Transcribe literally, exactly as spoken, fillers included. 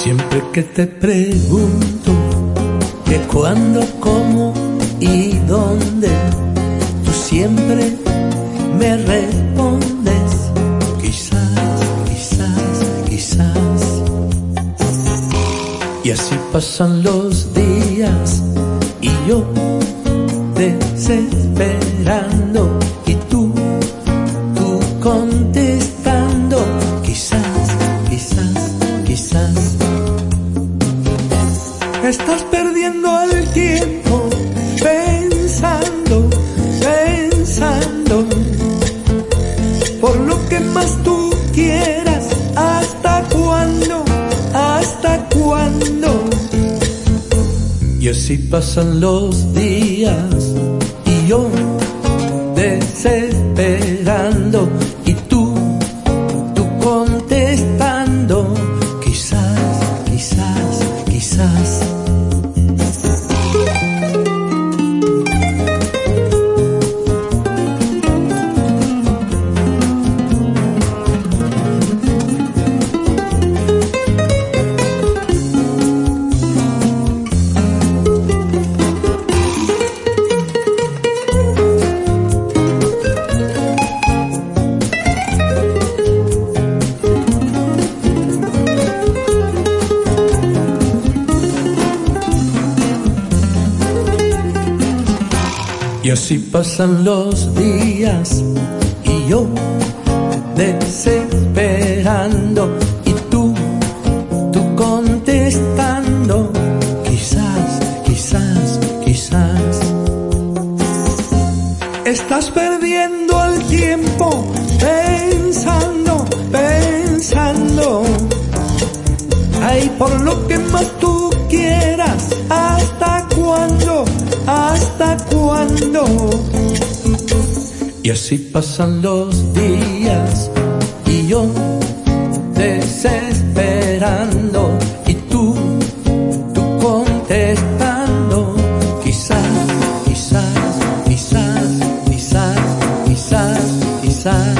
Siempre que te pregunto que cuándo, cómo y dónde, tú siempre me respondes quizás, quizás, quizás. Y así pasan los días y yo desesperando y tú, tú contestando quizás, quizás, quizás. Estás perdiendo el tiempo pensando, pensando por lo que más tú quieras. ¿Hasta cuándo? ¿Hasta cuándo? Y así pasan los días y yo desesperando y tú, tú contestando quizás, quizás, quizás. Y así pasan los días y yo desesperando y tú, tú contestando quizás, quizás, quizás. Estás perdiendo el tiempo pensando, pensando, ay, por lo que más tú quieras. ¿Hasta cuándo? ¿Hasta cuándo? Y así pasan los días y yo desesperando y tú, tú contestando quizás, quizás, quizás, quizás, quizás, quizás.